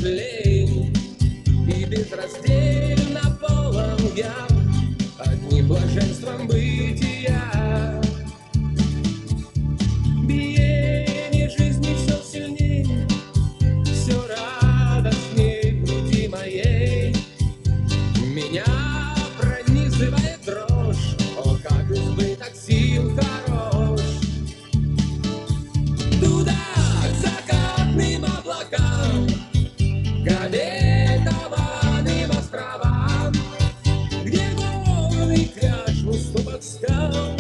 лень, и безраздельно полон я одним блаженством бытия. Биение жизни все сильнее, все радостнее в груди моей. Меня пронизывает дрожь, о, как избыток сил хорош. Туда, к закатным облакам, к обетованным островам, где горный кряж в уступах скал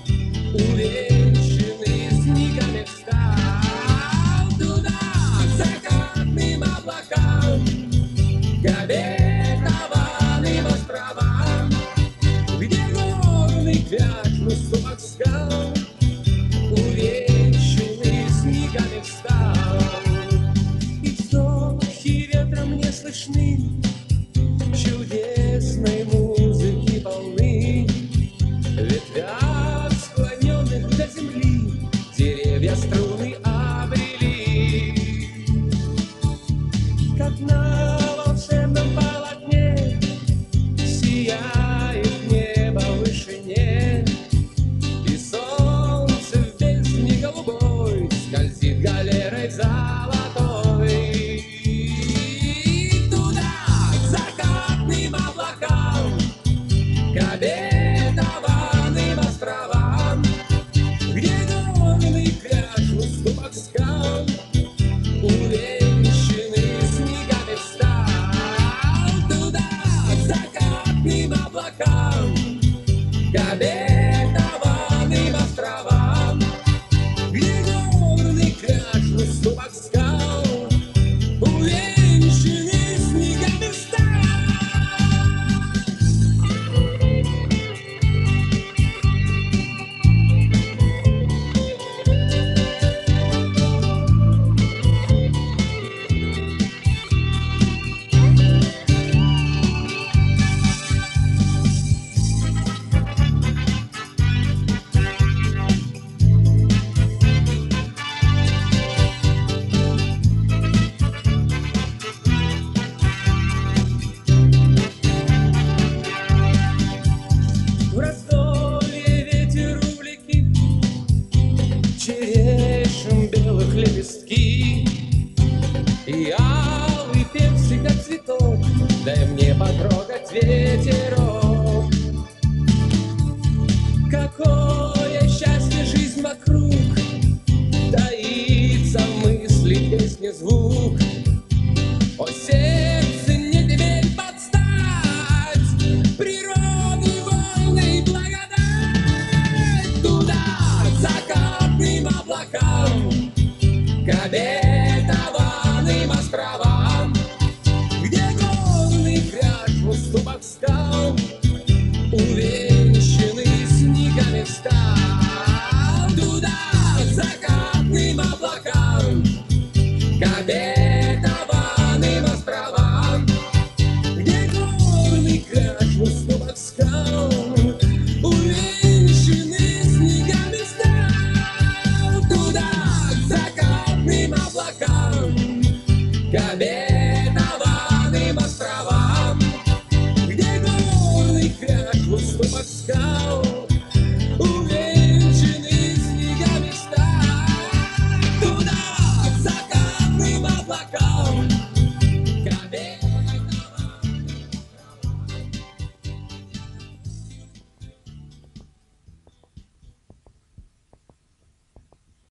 увенчанный снегами встал. Туда, к закатным облакам, к обетованным островам, где горный кряж в уступах скал увенчанный снегами встал. И вздохи ветра мне слышны, чудесной музыки полны. Ветвях склоненных до земли деревья струны обрели. Как на волшебном полотне сияет небо в вышине, и солнце в бездне голубой скользит галерой золотой. Туда, к закатным облакам, к обетованным островам, где горный кряж в уступах скал увенчанный снегами встал. Туда, к закатным облакам, к обетованным островам, где горный кряж в уступах скал увенчанный снегами встал. В раздолье ветер увлеки черешин белых лепестки, и алый персик как цветок, дай мне потрогать ветерок. Какое счастье, жизнь вокруг, таится в мысли, песни, звук. О, сердце, не теперь подстать природы вольной благодать. Туда, к закатным облакам, к обетованным островам, где горный кряж в уступах скал увенчанный снегами встал. Туда, к закатным облакам, к обетованным